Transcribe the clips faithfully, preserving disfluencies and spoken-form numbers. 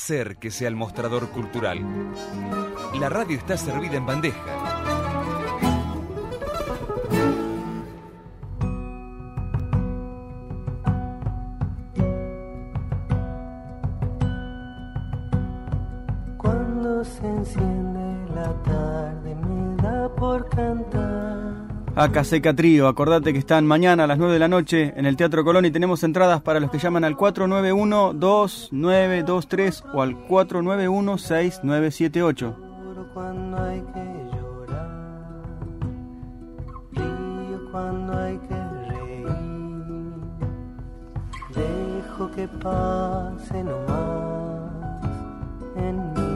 hacer que sea el mostrador cultural. La radio está servida en bandeja. Cuando se enciende la tarde me da por cantar. Acaseca Trío, acordate que están mañana a las nueve de la noche en el Teatro Colón y tenemos entradas para los que llaman al cuatro nueve uno, dos nueve dos tres o al cuatro nueve uno, seis nueve siete ocho. Cuando hay que llorar, río cuando hay que reír, dejo que pase nomás en mí.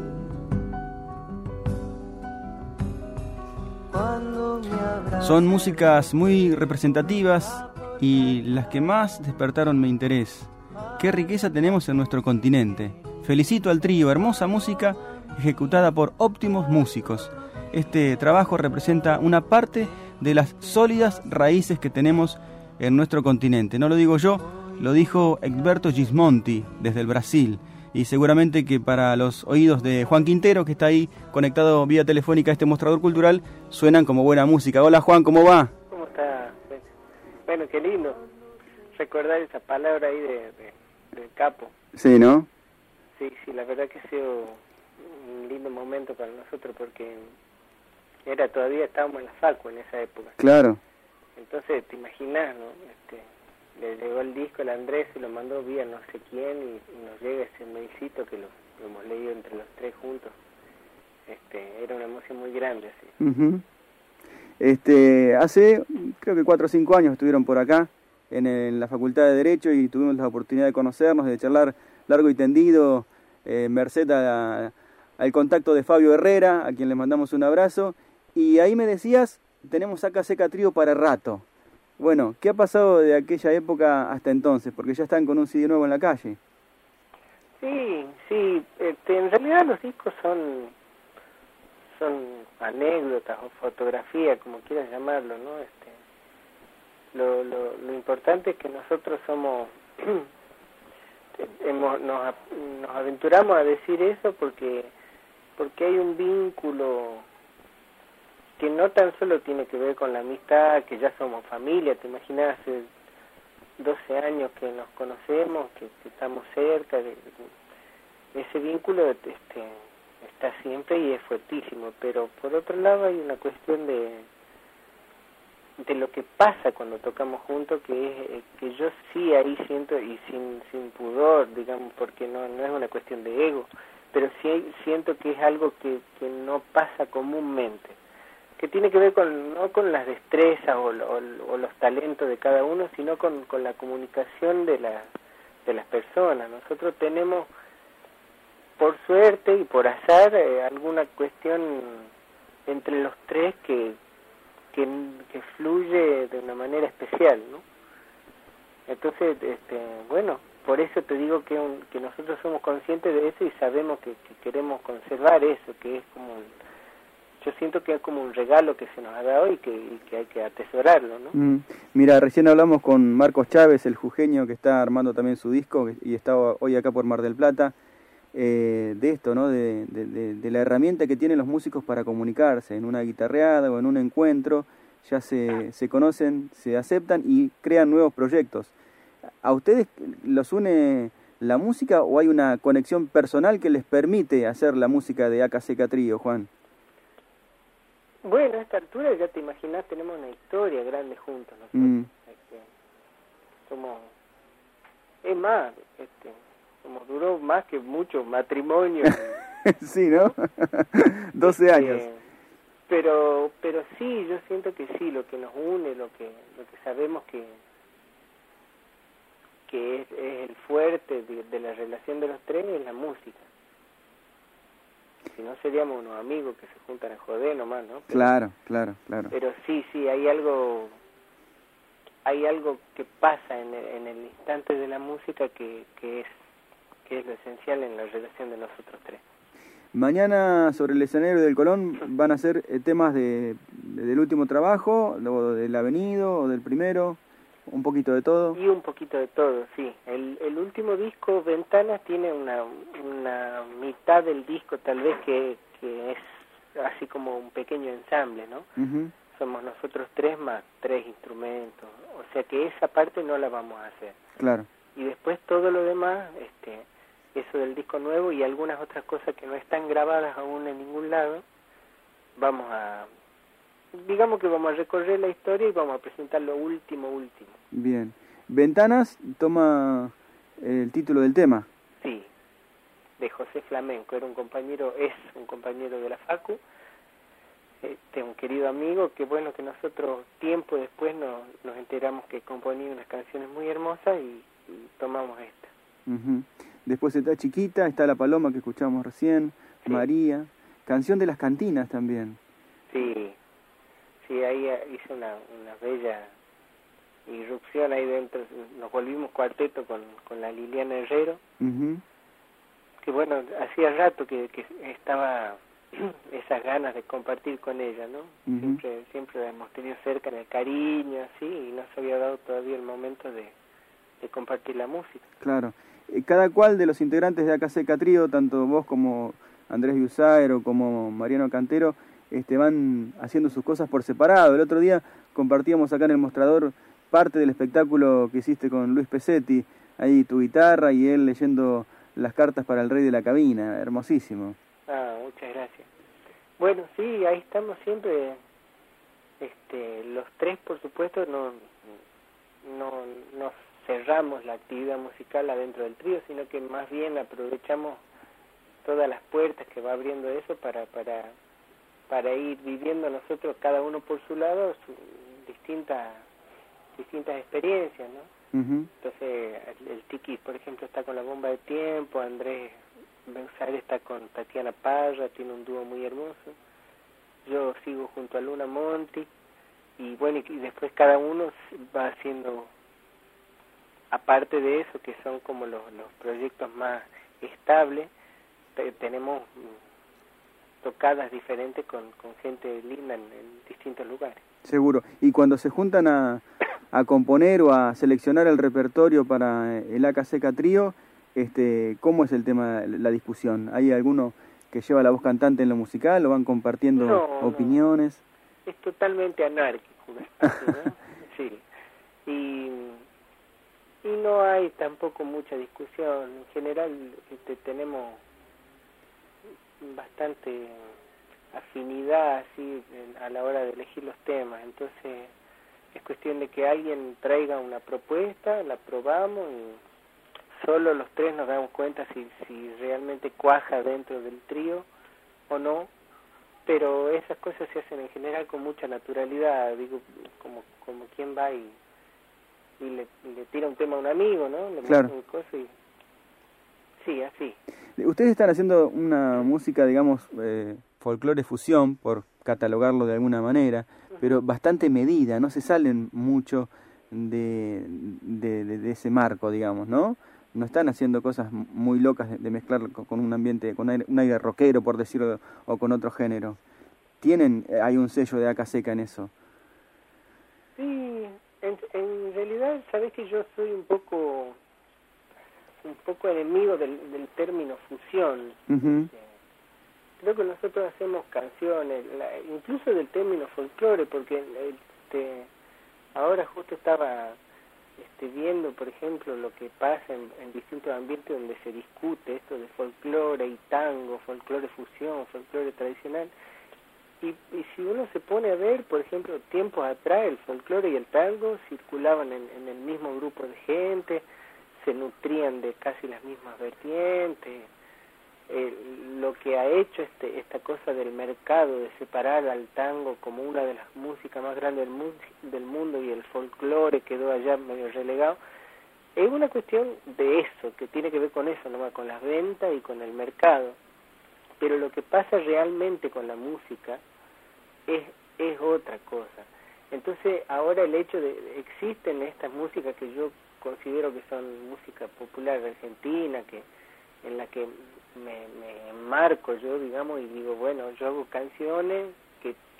Son músicas muy representativas y las que más despertaron mi interés. Qué riqueza tenemos en nuestro continente. Felicito al trío, hermosa música ejecutada por óptimos músicos. Este trabajo representa una parte de las sólidas raíces que tenemos en nuestro continente. No lo digo yo, lo dijo Egberto Gismonti desde el Brasil. Y seguramente que para los oídos de Juan Quintero, que está ahí conectado vía telefónica a este mostrador cultural, suenan como buena música. Hola Juan, ¿cómo va? ¿Cómo está? Bueno, qué lindo recordar esa palabra ahí de, de, del capo. Sí, ¿no? Sí, sí, la verdad que ha sido un lindo momento para nosotros porque era todavía estábamos en la facu en esa época. Claro. Entonces, te imaginas, ¿no? Este, le llegó el disco al Andrés y lo mandó vía no sé quién y, y nos llega ese mailcito que lo, lo hemos leído entre los tres juntos. Este, era una emoción muy grande, así. Uh-huh. Este, hace, creo que cuatro o cinco años estuvieron por acá en, el, en la Facultad de Derecho y tuvimos la oportunidad de conocernos, de charlar largo y tendido, eh, merced a, a, al contacto de Fabio Herrera, a quien le mandamos un abrazo. Y ahí me decías, tenemos Acaseca Trío para rato. Bueno, ¿qué ha pasado de aquella época hasta entonces? Porque ya están con un C D nuevo en la calle. Sí, sí, este, en realidad los discos son son anécdotas o fotografías, como quieras llamarlo, ¿no? Este, lo, lo, lo importante es que nosotros somos, hemos, nos, nos aventuramos a decir eso porque porque hay un vínculo que no tan solo tiene que ver con la amistad, que ya somos familia, te imaginas, hace doce años que nos conocemos, que, que estamos cerca, de, de ese vínculo este, está siempre y es fuertísimo, pero por otro lado hay una cuestión de de lo que pasa cuando tocamos juntos, que es que yo sí ahí siento, y sin sin pudor, digamos, porque no, no es una cuestión de ego, pero sí siento que es algo que, que no pasa comúnmente, que tiene que ver con no con las destrezas o, o, o los talentos de cada uno, sino con, con la comunicación de, la, de las personas. Nosotros tenemos, por suerte y por azar, eh, alguna cuestión entre los tres que, que, que fluye de una manera especial, ¿no? Entonces, este, bueno, por eso te digo que, un, que nosotros somos conscientes de eso y sabemos que, que queremos conservar eso, que es como... Yo siento que es como un regalo que se nos ha dado y que, y que hay que atesorarlo, ¿no? Mm. Mira, recién hablamos con Marcos Chávez, el jujeño que está armando también su disco y está hoy acá por Mar del Plata, eh, de esto, ¿no? De, de, de, de la herramienta que tienen los músicos para comunicarse en una guitarreada o en un encuentro, ya se, se conocen, se aceptan y crean nuevos proyectos. ¿A ustedes los une la música o hay una conexión personal que les permite hacer la música de Acaseca Trío, Juan? Bueno, a esta altura ya te imaginas, tenemos una historia grande juntos, ¿no? Mm. Este, somos, es más, este, como duró más que muchos matrimonios. Sí, ¿no? doce este, años. Pero, pero sí, yo siento que sí, lo que nos une, lo que, lo que sabemos que, que es, es el fuerte de, de la relación de los tres es la música. Si no seríamos unos amigos que se juntan a joder nomás, ¿no? Pero, claro, claro, claro. Pero sí, sí, hay algo, hay algo que pasa en el, en el instante de la música que, que es, que es lo esencial en la relación de nosotros tres. Mañana sobre el escenario del Colón van a ser eh, temas de, de del último trabajo, o del avenido, o del primero, un poquito de todo. Y un poquito de todo, sí. El, el último disco, Ventanas, tiene una, una mitad del disco tal vez que, que es así como un pequeño ensamble, ¿no? Uh-huh. Somos nosotros tres más tres instrumentos, o sea que esa parte no la vamos a hacer. Claro. Y después todo lo demás, este, eso del disco nuevo y algunas otras cosas que no están grabadas aún en ningún lado, vamos a, digamos que vamos a recorrer la historia y vamos a presentar lo último, último. Bien. Ventanas toma el título del tema. Sí, de José Flamenco, era un compañero, es un compañero de la Facu, este, un querido amigo que bueno, que nosotros tiempo después nos, nos enteramos que componía unas canciones muy hermosas y, y tomamos esta. Uh-huh. Después está Chiquita, está La Paloma que escuchamos recién, sí. María, canción de las cantinas también. Sí, sí, ahí hice una, una bella irrupción ahí dentro, nos volvimos cuarteto con, con la Liliana Herrero, uh-huh. que bueno, hacía rato que, que estaba esas ganas de compartir con ella, ¿no? Uh-huh. Siempre siempre la hemos tenido cerca en el cariño, así, y no se había dado todavía el momento de, de compartir la música. Claro. Cada cual de los integrantes de Acaseca Trío, tanto vos como Andrés Biusaero, como Mariano Cantero, este, van haciendo sus cosas por separado. El otro día compartíamos acá en el mostrador parte del espectáculo que hiciste con Luis Pesetti, ahí tu guitarra y él leyendo las cartas para el rey de la cabina, hermosísimo. Ah, muchas gracias. Bueno, sí, ahí estamos siempre, este, los tres, por supuesto, no, no, no cerramos la actividad musical adentro del trío, sino que más bien aprovechamos todas las puertas que va abriendo eso para, para, para ir viviendo nosotros, cada uno por su lado, su, distintas, distintas experiencias, ¿no? Uh-huh. Entonces, el, el Tiki, por ejemplo, está con La Bomba de Tiempo, Andrés Biusaero está con Tatiana Parra, tiene un dúo muy hermoso. Yo sigo junto a Luna Monti y bueno, y, y después cada uno va haciendo, aparte de eso, que son como los, los proyectos más estables, te, tenemos tocadas diferentes con, con gente linda en, en distintos lugares. Seguro. Y cuando se juntan a, a componer o a seleccionar el repertorio para el Acaseca Trío, Este, ¿cómo es el tema, la discusión? ¿Hay alguno que lleva la voz cantante en lo musical o van compartiendo no, opiniones? No. Es totalmente anárquico, ¿no? Sí. Y, y no hay tampoco mucha discusión. En general este, tenemos bastante afinidad así a la hora de elegir los temas. Entonces es cuestión de que alguien traiga una propuesta, la probamos y solo los tres nos damos cuenta si, si realmente cuaja dentro del trío o no, pero esas cosas se hacen en general con mucha naturalidad, digo, como como quien va y, y, le, y le tira un tema a un amigo, ¿no? Le claro. Un cosa y... Sí, así. Ustedes están haciendo una música, digamos, eh, folclore fusión, por catalogarlo de alguna manera, uh-huh. pero bastante medida, no se salen mucho de, de, de, de ese marco, digamos, ¿no? No están haciendo cosas muy locas de, de mezclar con un ambiente, con aire, un aire rockero, por decirlo, o con otro género. Tienen, hay un sello de Acaseca en eso. Sí, en, en realidad, sabés que yo soy un poco, un poco enemigo del, del término fusión. Uh-huh. Creo que nosotros hacemos canciones, la, incluso del término folclore, porque este, ahora justo estaba Este, viendo, por ejemplo, lo que pasa en, en distintos ambientes donde se discute esto de folclore y tango, folclore fusión, folclore tradicional, y, y si uno se pone a ver, por ejemplo, tiempos atrás el folclore y el tango circulaban en, en el mismo grupo de gente, se nutrían de casi las mismas vertientes. Eh, lo que ha hecho este, esta cosa del mercado de separar al tango como una de las músicas más grandes del, mu del mundo y el folclore quedó allá medio relegado, es una cuestión de eso, que tiene que ver con eso, nomás con las ventas y con el mercado. Pero lo que pasa realmente con la música es, es otra cosa. Entonces ahora el hecho de, existen estas músicas que yo considero que son música popular argentina, que en la que me, me marco yo, digamos, y digo, bueno, yo hago canciones que,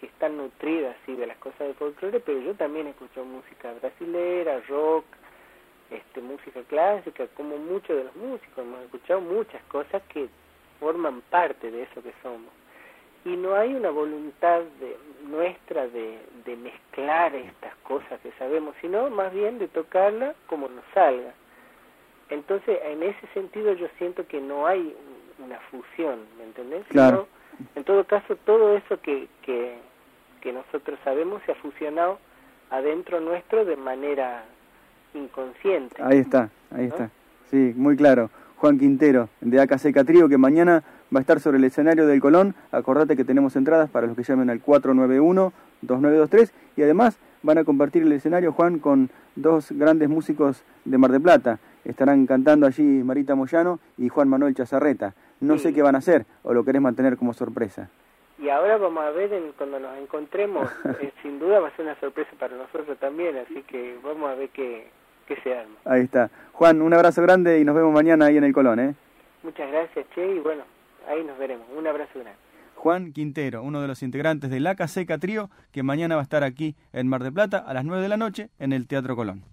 que están nutridas sí, de las cosas de folclore, pero yo también escucho música brasilera, rock, este, música clásica, como muchos de los músicos, hemos escuchado muchas cosas que forman parte de eso que somos. Y no hay una voluntad de, nuestra de, de mezclar estas cosas que sabemos, sino más bien de tocarla como nos salga. Entonces, en ese sentido yo siento que no hay una fusión, ¿me entendés? Claro. Sino, en todo caso, todo eso que, que, que nosotros sabemos se ha fusionado adentro nuestro de manera inconsciente. Ahí está, ahí ¿no? está. Sí, muy claro. Juan Quintero, de A K C Trío, que mañana va a estar sobre el escenario del Colón. Acordate que tenemos entradas para los que llamen al cuatro nueve uno, dos nueve dos tres, y además van a compartir el escenario, Juan, con dos grandes músicos de Mar del Plata. Estarán cantando allí Marita Moyano y Juan Manuel Chazarreta. No Sí. sé qué van a hacer, o lo querés mantener como sorpresa. Y ahora vamos a ver en, cuando nos encontremos, eh, sin duda va a ser una sorpresa para nosotros también, así que vamos a ver qué, qué se arma. Ahí está. Juan, un abrazo grande y nos vemos mañana ahí en el Colón, ¿eh? Muchas gracias, Che, y bueno, ahí nos veremos. Un abrazo grande. Juan Quintero, uno de los integrantes del A K C Trío, que mañana va a estar aquí en Mar del Plata a las nueve de la noche en el Teatro Colón.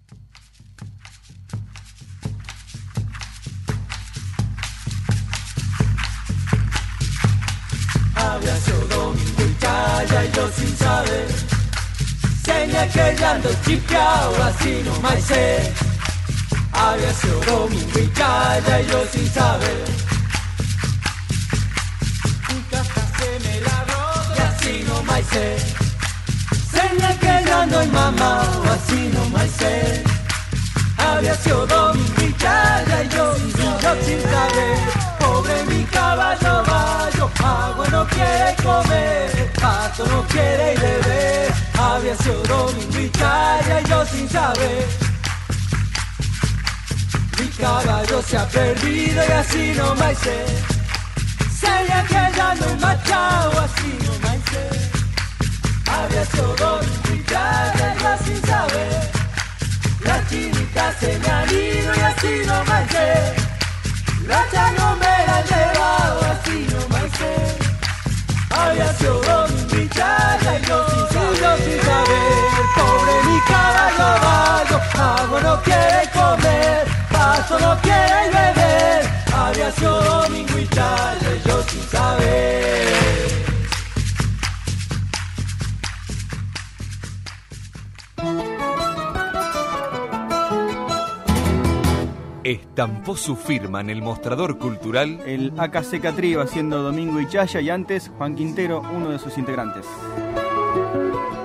Había sido domingo y calla y yo sin saber. Seña que ya ando chipeado así no más sé. Había sido domingo y calla y yo sin saber. Un café se me la roba y así no más sé. Seña que ya ando mamado así no más sé. Había sido domingo y calla y yo, yo sin saber. Pobre mi caballo vallo, agua no quiere comer, pato no quiere ir beber. Había sido domingo y calla y yo sin saber. Mi caballo se ha perdido y así no más sé. Sería que ya no he machado, así no más sé. Había sido domingo y calla y yo sin saber. Las chinitas se me han ido y así no más sé. La no me la han llevado, así no más sé. Había sido domingo y calla y yo sin saber, yo sin saber. Pobre mi caballo vallo, agua no quiere comer, paso no quiere beber. Había sido domingo y calla y yo sin saber. Estampó su firma en el mostrador cultural El A K C Trío haciendo Domingo y Chaya, y antes Juan Quintero, uno de sus integrantes.